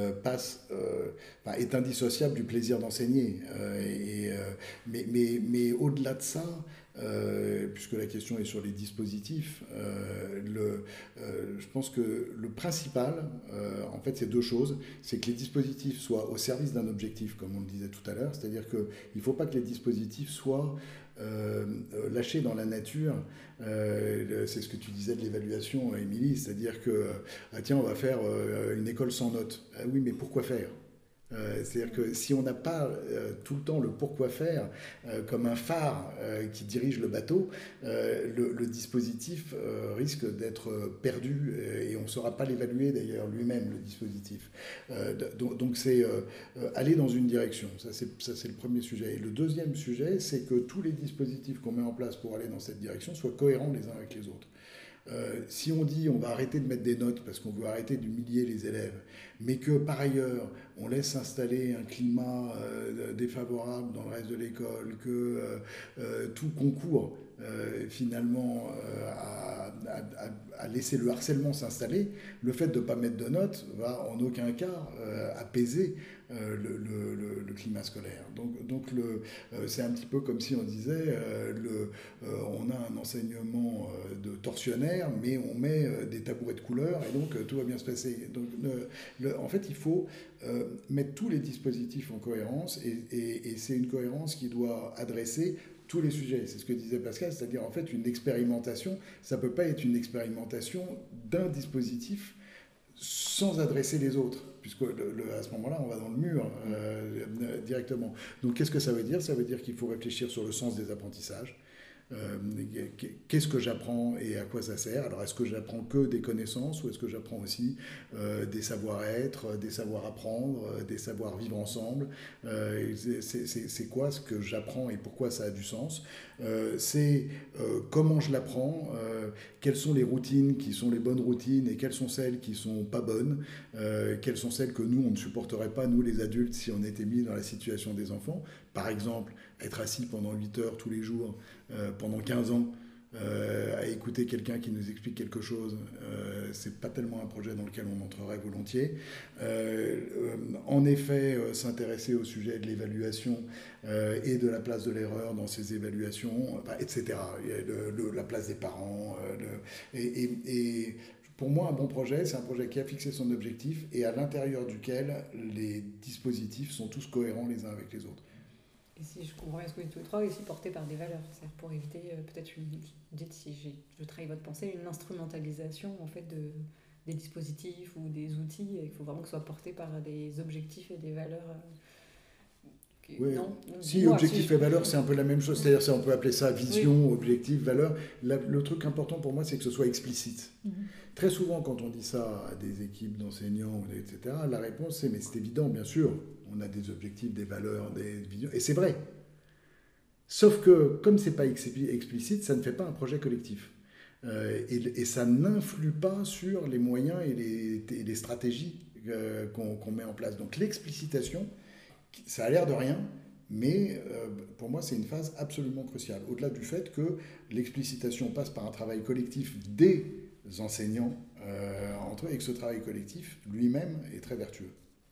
est indissociable du plaisir d'enseigner. Mais au-delà de ça, puisque la question est sur les dispositifs, je pense que le principal, en fait, c'est deux choses. C'est que les dispositifs soient au service d'un objectif, comme on le disait tout à l'heure, c'est-à-dire qu'il ne faut pas que les dispositifs soient lâchés dans la nature. C'est ce que tu disais de l'évaluation, Émilie, c'est-à-dire que tiens, on va faire une école sans notes. Ah oui, mais pourquoi faire ? C'est-à-dire que si on n'a pas tout le temps le pourquoi faire comme un phare qui dirige le bateau, le dispositif risque d'être perdu, et on ne saura pas l'évaluer d'ailleurs lui-même, le dispositif. Donc c'est aller dans une direction, ça c'est le premier sujet. Et le deuxième sujet, c'est que tous les dispositifs qu'on met en place pour aller dans cette direction soient cohérents les uns avec les autres. Si on dit on va arrêter de mettre des notes parce qu'on veut arrêter d'humilier les élèves, mais que par ailleurs on laisse s'installer un climat défavorable dans le reste de l'école, que tout concourt finalement à laisser le harcèlement s'installer, le fait de ne pas mettre de notes va en aucun cas apaiser le climat scolaire. Donc c'est un petit peu comme si on disait on a un enseignement de tortionnaire, mais on met des tabourets de couleur, et donc tout va bien se passer. Donc en fait, il faut mettre tous les dispositifs en cohérence, et c'est une cohérence qui doit adresser tous les sujets. C'est ce que disait Pascal, c'est-à-dire en fait une expérimentation, ça ne peut pas être une expérimentation d'un dispositif sans adresser les autres, puisque à ce moment-là, on va dans le mur directement. Donc qu'est-ce que ça veut dire ? Ça veut dire qu'il faut réfléchir sur le sens des apprentissages. Qu'est-ce que j'apprends et à quoi ça sert ? Alors, est-ce que j'apprends que des connaissances, ou est-ce que j'apprends aussi des savoir-être, des savoir-apprendre, des savoir-vivre ensemble ? C'est quoi ce que j'apprends et pourquoi ça a du sens ? C'est comment je l'apprends, quelles sont les routines qui sont les bonnes routines, et quelles sont celles qui ne sont pas bonnes, quelles sont celles que nous, on ne supporterait pas, nous les adultes, si on était mis dans la situation des enfants. Par exemple, être assis pendant 8 heures tous les jours, pendant 15 ans, à écouter quelqu'un qui nous explique quelque chose, c'est pas tellement un projet dans lequel on entrerait volontiers. En effet, s'intéresser au sujet de l'évaluation et de la place de l'erreur dans ces évaluations, etc. Il y a la place des parents. Et pour moi, un bon projet, c'est un projet qui a fixé son objectif et à l'intérieur duquel les dispositifs sont tous cohérents les uns avec les autres. Et si je comprends bien ce que vous dites tous les trois, aussi porté par des valeurs, c'est-à-dire pour éviter peut-être dites si je trahis votre pensée, une instrumentalisation en fait des dispositifs ou des outils. Il faut vraiment que ce soit porté par des objectifs et des valeurs. Oui. Non, si objectif et valeur, c'est un peu la même chose. C'est-à-dire, on peut appeler ça vision, objectif, valeur. Le truc important pour moi, c'est que ce soit explicite. Très souvent, quand on dit ça à des équipes d'enseignants, etc., la réponse c'est mais c'est évident, bien sûr. On a des objectifs, des valeurs, des visions, et c'est vrai. Sauf que, comme c'est pas explicite, ça ne fait pas un projet collectif. Et ça n'influe pas sur les moyens et les stratégies qu'on met en place. Donc l'explicitation, ça a l'air de rien, mais pour moi, c'est une phase absolument cruciale. Au-delà du fait que l'explicitation passe par un travail collectif des enseignants entre eux, et que ce travail collectif, lui-même, est très vertueux.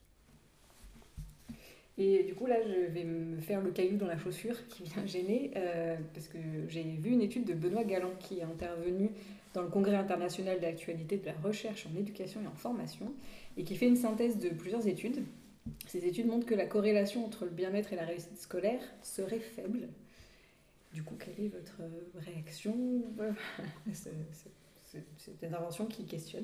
Et du coup, là, je vais me faire le caillou dans la chaussure qui vient gêner, parce que j'ai vu une étude de Benoît Galland qui est intervenu dans le Congrès international d'actualité de la recherche en éducation et en formation, et qui fait une synthèse de plusieurs études. Ces études montrent que la corrélation entre le bien-être et la réussite scolaire serait faible. Du coup, quelle est votre réaction cette intervention qui questionne?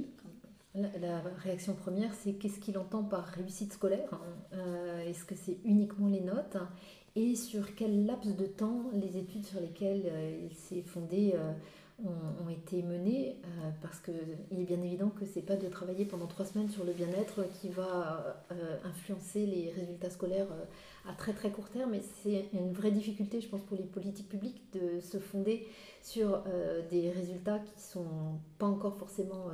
La réaction première, c'est qu'est-ce qu'il entend par réussite scolaire? Est-ce que c'est uniquement les notes? Et sur quel laps de temps les études sur lesquelles il s'est fondé ont été menées? Parce qu'il est bien évident que ce n'est pas de travailler pendant 3 semaines sur le bien-être qui va influencer les résultats scolaires à très très court terme. Et c'est une vraie difficulté, je pense, pour les politiques publiques de se fonder sur des résultats qui ne sont pas encore forcément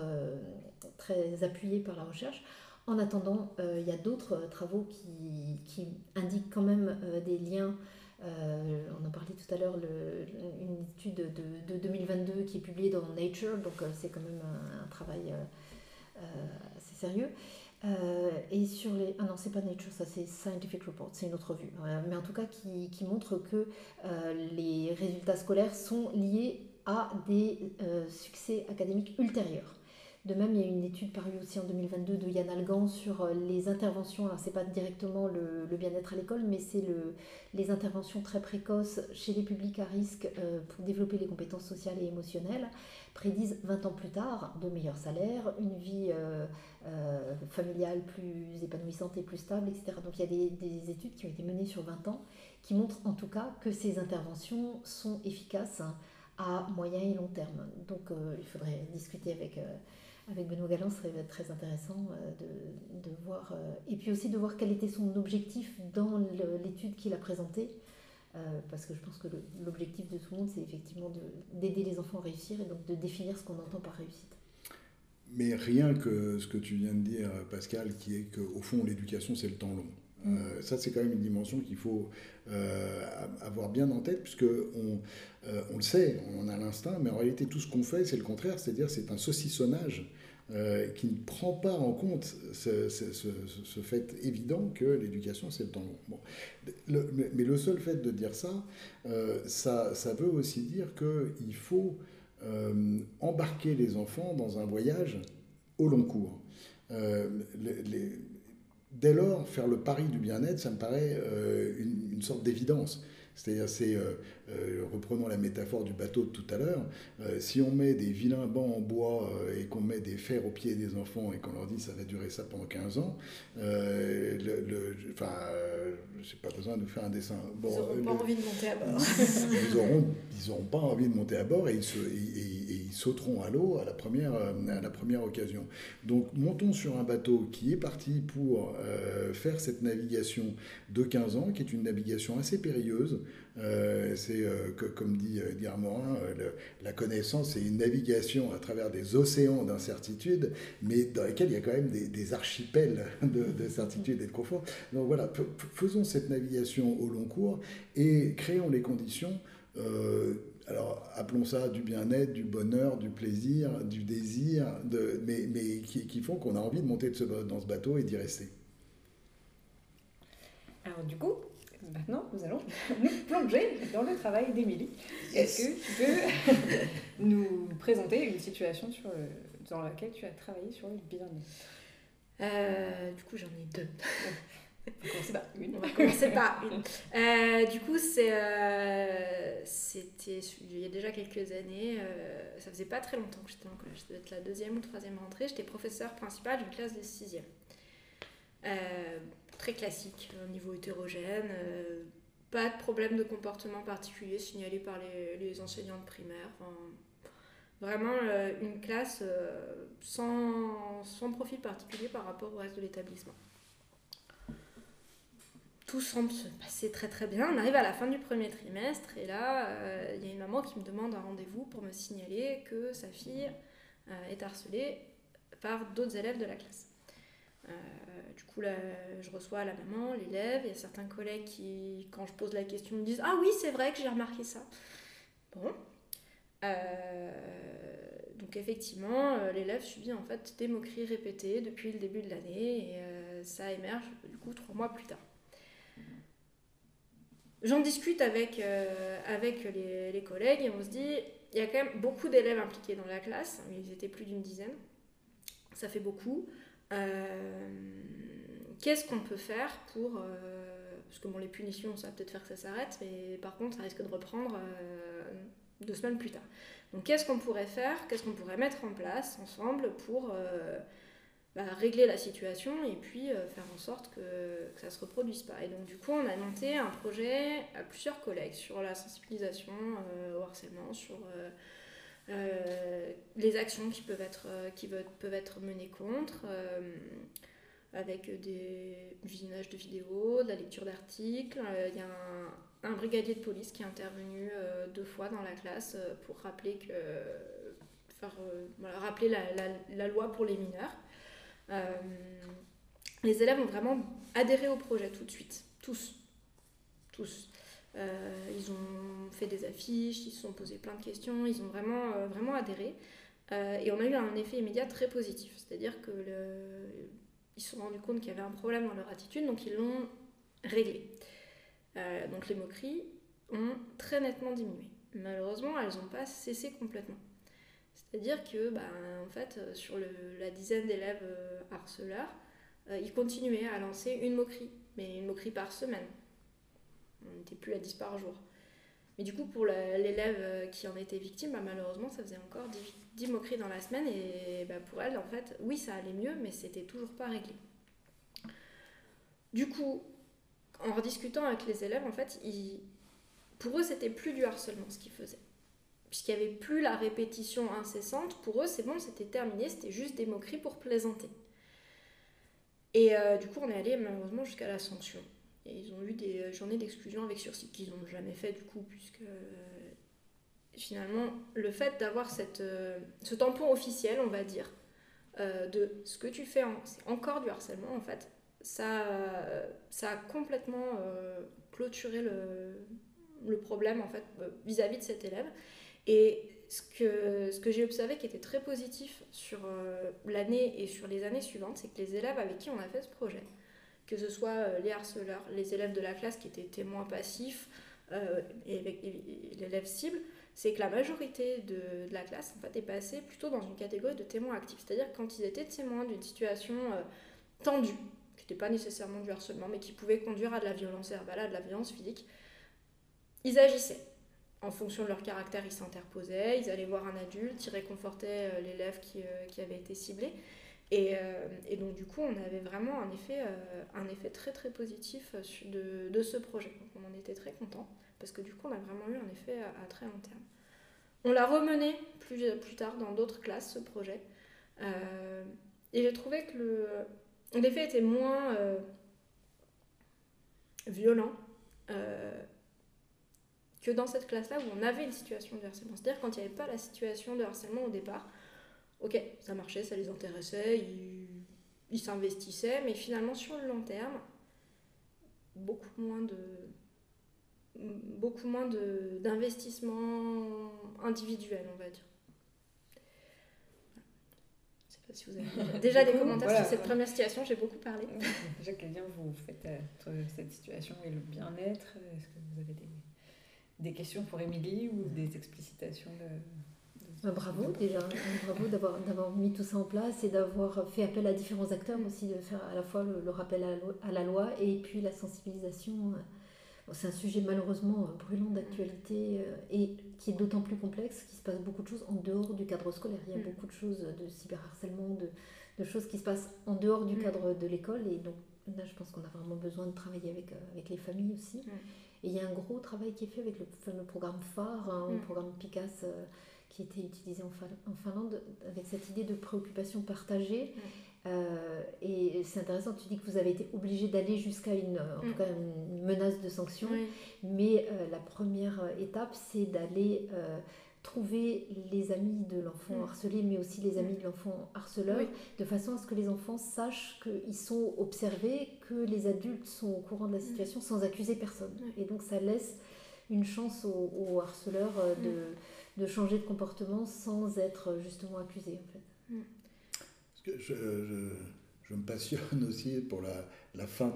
très appuyés par la recherche. En attendant, il y a d'autres travaux qui indiquent quand même des liens. On en parlait tout à l'heure, une étude de 2022 qui est publiée dans Nature, donc c'est quand même un travail assez sérieux. Et sur les... Ah non, c'est pas Nature, ça c'est Scientific Report, c'est une autre revue. Mais en tout cas qui montre que les résultats scolaires sont liés à des succès académiques ultérieurs. De même, il y a une étude parue aussi en 2022 de Yann Algan sur les interventions. Alors, ce n'est pas directement le bien-être à l'école, mais c'est les interventions très précoces chez les publics à risque pour développer les compétences sociales et émotionnelles prédisent 20 ans plus tard de meilleurs salaires, une vie familiale plus épanouissante et plus stable, etc. Donc, il y a des études qui ont été menées sur 20 ans qui montrent en tout cas que ces interventions sont efficaces à moyen et long terme. Donc, il faudrait discuter avec Benoît Galland, ce serait très intéressant de voir, et puis aussi de voir quel était son objectif dans l'étude qu'il a présentée, parce que je pense que l'objectif de tout le monde, c'est effectivement d'aider les enfants à réussir, et donc de définir ce qu'on entend par réussite. Mais rien que ce que tu viens de dire, Pascal, qui est qu'au fond, l'éducation, c'est le temps long. Ça, c'est quand même une dimension qu'il faut avoir bien en tête, puisqu'on le sait, on a l'instinct, mais en réalité, tout ce qu'on fait, c'est le contraire, c'est-à-dire c'est un saucissonnage qui ne prend pas en compte ce fait évident que l'éducation, c'est le temps long. Bon. Mais le seul fait de dire ça, ça veut aussi dire qu'il faut embarquer les enfants dans un voyage au long cours. Dès lors, faire le pari du bien-être, ça me paraît une sorte d'évidence. C'est-à-dire, reprenons la métaphore du bateau de tout à l'heure, si on met des vilains bancs en bois et qu'on met des fers aux pieds des enfants et qu'on leur dit ça va durer ça pendant 15 ans, j'ai pas besoin de vous faire un dessin. Bon, ils n'auront pas envie de monter à bord. Ils n'auront pas envie de monter à bord et ils sauteront à l'eau à la première occasion. Donc montons sur un bateau qui est parti pour faire cette navigation de 15 ans, qui est une navigation assez périlleuse. Comme dit Edgar Morin, la connaissance, c'est une navigation à travers des océans d'incertitude, mais dans lesquels il y a quand même des archipels de certitude et de confort. Donc voilà, faisons cette navigation au long cours et créons les conditions alors appelons ça du bien-être, du bonheur, du plaisir, du désir, mais qui font qu'on a envie de monter dans ce bateau et d'y rester. Alors du coup, maintenant nous allons nous plonger dans le travail d'Émilie. Est-ce que tu peux nous présenter une situation dans laquelle tu as travaillé sur le bien-être? Du coup, j'en ai deux. On va commencer par une. On va commencer par une. Du coup, c'était il y a déjà quelques années. Ça faisait pas très longtemps que j'étais en collège. Ça devait être la 2e ou 3e rentrée. J'étais professeure principale d'une classe de 6e. Très classique, un niveau hétérogène. Pas de problème de comportement particulier signalé par les enseignantes primaires. Enfin, vraiment une classe sans profil particulier par rapport au reste de l'établissement. Tout semble se passer très très bien. On arrive à la fin du premier trimestre et là, il y a une maman qui me demande un rendez-vous pour me signaler que sa fille est harcelée par d'autres élèves de la classe. Du coup, là, je reçois la maman, l'élève. Il y a certains collègues qui, quand je pose la question, me disent « Ah oui, c'est vrai que j'ai remarqué ça. » Bon. Donc effectivement, l'élève subit en fait des moqueries répétées depuis le début de l'année et ça émerge du coup 3 mois plus tard. J'en discute avec les collègues et on se dit, il y a quand même beaucoup d'élèves impliqués dans la classe, ils étaient plus d'une dizaine, ça fait beaucoup. Qu'est-ce qu'on peut faire pour... parce que bon, les punitions, ça va peut-être faire que ça s'arrête, mais par contre, ça risque de reprendre 2 semaines plus tard. Donc qu'est-ce qu'on pourrait faire, qu'est-ce qu'on pourrait mettre en place ensemble pour régler la situation et puis faire en sorte que ça ne se reproduise pas. Et donc du coup, on a monté un projet à plusieurs collègues sur la sensibilisation au harcèlement, sur les actions qui peuvent être menées contre, avec des visionnages de vidéos, de la lecture d'articles. Il y a un brigadier de police qui est intervenu 2 fois dans la classe pour rappeler rappeler la loi pour les mineurs. Les élèves ont vraiment adhéré au projet tout de suite, tous. Ils ont fait des affiches, ils se sont posé plein de questions, ils ont vraiment adhéré. Et on a eu un effet immédiat très positif, c'est-à-dire qu'ils se sont rendus compte qu'il y avait un problème dans leur attitude, donc ils l'ont réglé. Donc les moqueries ont très nettement diminué. Malheureusement, elles n'ont pas cessé complètement. C'est-à-dire que, en fait, sur la dizaine d'élèves harceleurs, ils continuaient à lancer une moquerie, mais une moquerie par semaine. On n'était plus à 10 par jour. Mais du coup, pour l'élève qui en était victime, malheureusement, ça faisait encore 10 moqueries dans la semaine. Et pour elle, en fait, oui, ça allait mieux, mais c'était toujours pas réglé. Du coup, en rediscutant avec les élèves, en fait, pour eux, c'était plus du harcèlement ce qu'ils faisaient. Puisqu'il n'y avait plus la répétition incessante, pour eux, c'est bon, c'était terminé, c'était juste des moqueries pour plaisanter. Et du coup, on est allé malheureusement jusqu'à la sanction. Et ils ont eu des journées d'exclusion avec sursis qu'ils n'ont jamais fait du coup, puisque finalement, le fait d'avoir ce tampon officiel, on va dire, de ce que tu fais, c'est encore du harcèlement en fait, ça a complètement clôturé le problème en fait vis-à-vis de cet élève. Et ce que j'ai observé qui était très positif sur l'année et sur les années suivantes, c'est que les élèves avec qui on a fait ce projet, que ce soit les harceleurs, les élèves de la classe qui étaient témoins passifs et l'élève cible, c'est que la majorité de la classe en fait, est passée plutôt dans une catégorie de témoins actifs. C'est-à-dire que quand ils étaient témoins d'une situation tendue, qui n'était pas nécessairement du harcèlement, mais qui pouvait conduire à de la violence verbale, à de la violence physique, ils agissaient. En fonction de leur caractère, ils s'interposaient, ils allaient voir un adulte, ils réconfortaient l'élève qui avait été ciblé. Et donc du coup, on avait vraiment un effet très très positif de ce projet. Donc on en était très contents, parce que du coup, on a vraiment eu un effet à très long terme. On l'a remené plus tard dans d'autres classes, ce projet. Et j'ai trouvé que l'effet était moins violent que dans cette classe-là où on avait une situation de harcèlement. C'est-à-dire quand il n'y avait pas la situation de harcèlement au départ, ok, ça marchait, ça les intéressait, ils s'investissaient, mais finalement sur le long terme, beaucoup moins beaucoup moins d'investissement individuel, on va dire. Je ne sais pas si vous avez déjà des commentaires sur cette première situation, j'ai beaucoup parlé. Déjà, quel lien vous faites entre cette situation et le bien-être? Est-ce que vous avez des questions pour Émilie ou des explicitations Bravo déjà, bravo d'avoir mis tout ça en place et d'avoir fait appel à différents acteurs aussi, de faire à la fois le rappel à la loi et puis la sensibilisation. Bon, c'est un sujet malheureusement brûlant d'actualité et qui est d'autant plus complexe qu'il se passe beaucoup de choses en dehors du cadre scolaire. Il y a beaucoup de choses de cyberharcèlement, de choses qui se passent en dehors du cadre de l'école, et donc là je pense qu'on a vraiment besoin de travailler avec les familles aussi. Et il y a un gros travail qui est fait avec le fameux programme phare, le programme PICAS, qui était utilisé en Finlande, avec cette idée de préoccupation partagée. Et c'est intéressant, tu dis que vous avez été obligé d'aller jusqu'à en tout cas une menace de sanction, mais la première étape, c'est d'aller trouver les amis de l'enfant harcelé, mais aussi les amis de l'enfant harceleur, de façon à ce que les enfants sachent qu'ils sont observés, que les adultes sont au courant de la situation sans accuser personne. Et donc ça laisse une chance aux harceleurs de changer de comportement sans être justement accusés, en fait. Parce que je me passionne aussi pour la fin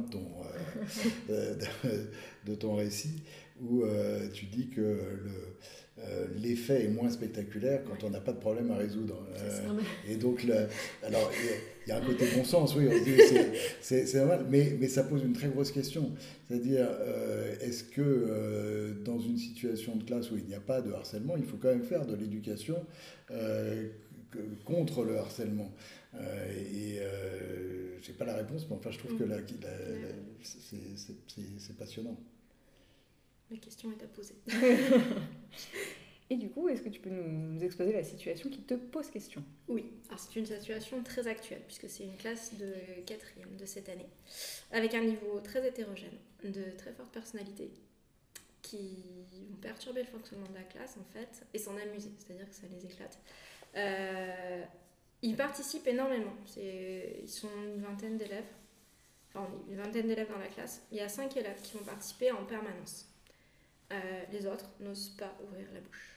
de ton récit, où tu dis que l'effet est moins spectaculaire quand on n'a pas de problème à résoudre. Et donc, alors, il y a un côté bon sens, oui, on se dit c'est normal, mais ça pose une très grosse question. C'est-à-dire, est-ce que dans une situation de classe où il n'y a pas de harcèlement, il faut quand même faire de l'éducation contre le harcèlement? Je n'ai pas la réponse, mais enfin, je trouve que c'est passionnant. La question est à poser. Et du coup, est-ce que tu peux nous exposer la situation qui te pose question? Oui, alors c'est une situation très actuelle, puisque c'est une classe de 4e de cette année, avec un niveau très hétérogène, de très forte personnalité, qui vont perturber le fonctionnement de la classe, en fait, et s'en amuser, c'est-à-dire que ça les éclate. Ils participent énormément, ils sont une vingtaine d'élèves, enfin une vingtaine d'élèves dans la classe. Il y a 5 élèves qui vont participer en permanence. Les autres n'osent pas ouvrir la bouche.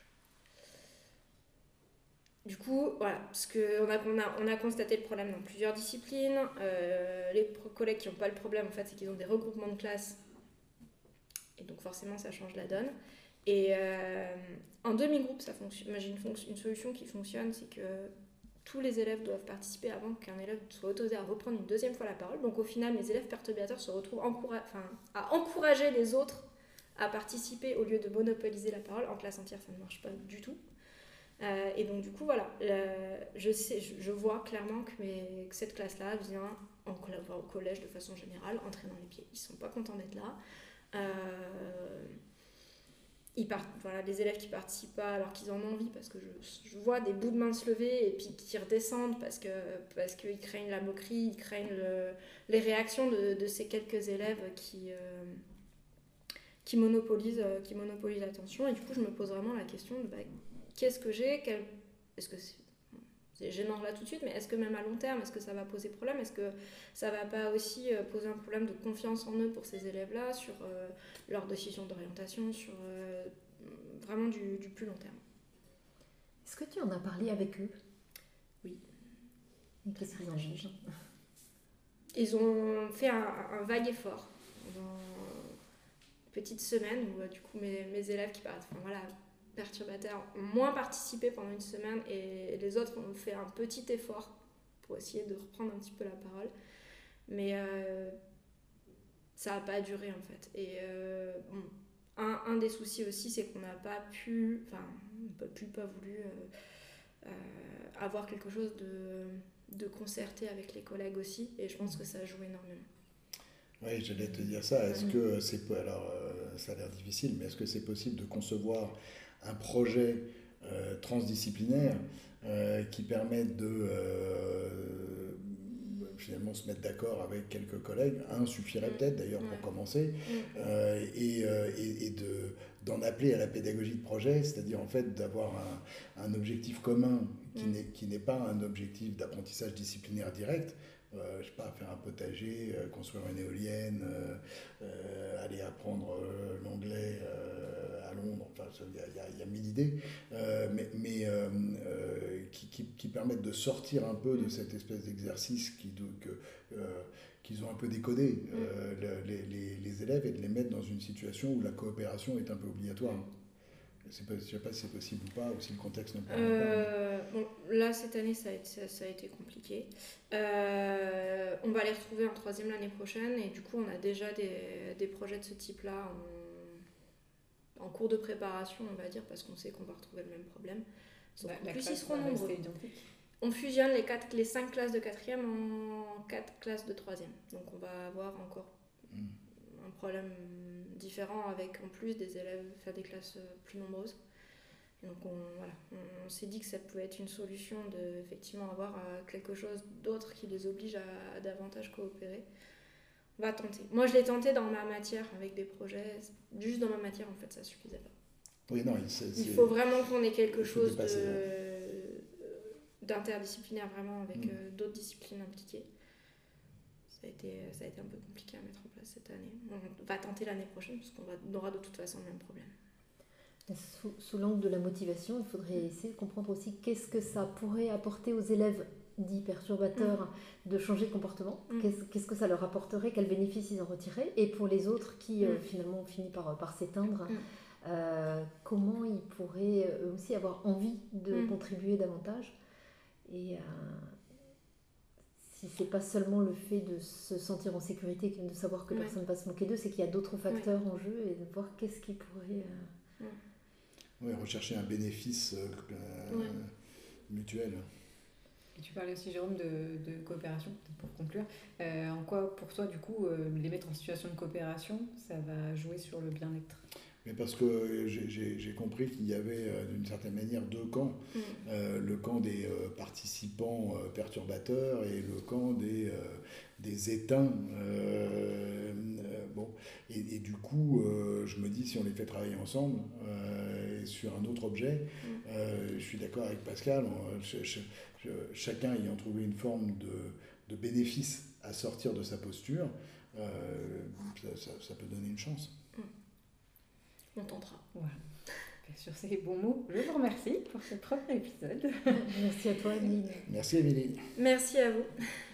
Du coup, voilà, parce qu'on a constaté le problème dans plusieurs disciplines. Les collègues qui n'ont pas le problème, en fait, c'est qu'ils ont des regroupements de classes. Et donc forcément, ça change la donne. Et en demi-groupe, ça fonctionne. Moi, j'ai une solution qui fonctionne, c'est que tous les élèves doivent participer avant qu'un élève soit autorisé à reprendre une deuxième fois la parole. Donc au final, les élèves perturbateurs se retrouvent à encourager les autres à participer au lieu de monopoliser la parole. En classe entière, ça ne marche pas du tout. Et donc du coup, voilà, je vois clairement que cette classe-là vient au collège de façon générale, entrer dans les pieds. Ils ne sont pas contents d'être là. Les élèves qui ne participent pas alors qu'ils en ont envie, parce que je vois des bouts de main se lever et puis qui redescendent parce qu'ils craignent la moquerie, ils craignent les réactions de ces quelques élèves qui monopolisent l'attention. Et du coup, je me pose vraiment la question de qu'est-ce que j'ai, est-ce que c'est gênant là tout de suite, mais est-ce que même à long terme, est-ce que ça va poser problème? Est-ce que ça va pas aussi poser un problème de confiance en eux pour ces élèves-là, sur leur décision d'orientation, sur vraiment du plus long terme? Est-ce que tu en as parlé avec eux? Oui. Et qu'est-ce qu'ils en jugent? Ils ont fait un vague effort pendant une petite semaine où du coup mes élèves qui paraissent perturbateurs ont moins participé pendant une semaine, et les autres ont fait un petit effort pour essayer de reprendre un petit peu la parole, mais ça n'a pas duré en fait. Et un des soucis aussi, c'est qu'on n'a pas voulu avoir quelque chose de concerté avec les collègues aussi, et je pense que ça joue énormément. Oui, j'allais te dire ça. Est-ce que c'est... Alors, ça a l'air difficile, mais est-ce que c'est possible de concevoir un projet transdisciplinaire qui permette de finalement se mettre d'accord avec quelques collègues? Un suffirait peut-être d'ailleurs pour commencer, et d'en appeler à la pédagogie de projet, c'est-à-dire en fait d'avoir un objectif commun qui n'est pas un objectif d'apprentissage disciplinaire direct, je sais pas, faire un potager, construire une éolienne, aller apprendre l'anglais à Londres, enfin, il y a mille idées, qui permettent de sortir un peu de cette espèce d'exercice qu'ils ont un peu décodé, les élèves, et de les mettre dans une situation où la coopération est un peu obligatoire. Je ne sais pas si c'est possible ou pas, ou si le contexte ne permet pas. Bon, là, cette année, ça a été compliqué. On va les retrouver en troisième l'année prochaine, et du coup, on a déjà des projets de ce type-là en cours de préparation, on va dire, parce qu'on sait qu'on va retrouver le même problème. Sauf qu'en plus, ils seront nombreux. On fusionne les 5 classes de 4e en 4 classes de 3e. Donc, on va avoir encore un problème différent avec en plus des élèves, faire des classes plus nombreuses. Et donc on s'est dit que ça pouvait être une solution de effectivement avoir quelque chose d'autre qui les oblige à davantage coopérer. On va tenter. Moi je l'ai tenté dans ma matière avec des projets, juste dans ma matière en fait ça suffisait pas. Oui, non, il faut vraiment qu'on ait quelque chose d'interdisciplinaire vraiment avec d'autres disciplines impliquées. Ça a été un peu compliqué à mettre en place cette année. On va tenter l'année prochaine parce qu'on aura de toute façon le même problème. Sous l'angle de la motivation, il faudrait essayer de comprendre aussi qu'est-ce que ça pourrait apporter aux élèves dits perturbateurs de changer de comportement. Qu'est-ce que ça leur apporterait, quels bénéfices ils en retiraient. Et pour les autres qui finalement ont fini par s'éteindre, comment ils pourraient eux aussi avoir envie de contribuer davantage. Et si c'est pas seulement le fait de se sentir en sécurité, de savoir que personne ne va se moquer d'eux, c'est qu'il y a d'autres facteurs en jeu et de voir qu'est-ce qui pourrait... Oui, rechercher un bénéfice mutuel. Et tu parlais aussi, Jérôme, de coopération, peut-être pour conclure. En quoi, pour toi, du coup, les mettre en situation de coopération, ça va jouer sur le bien-être ? Mais parce que j'ai compris qu'il y avait d'une certaine manière deux camps. Le camp des participants perturbateurs et le camp des éteints. Et du coup, je me dis, si on les fait travailler ensemble sur un autre objet, je suis d'accord avec Pascal, chacun ayant trouvé une forme de bénéfice à sortir de sa posture, ça peut donner une chance. On tentera. Voilà. Sur ces bons mots, je vous remercie pour ce premier épisode. Merci à toi, Émilie. Merci, Émilie. Merci à vous.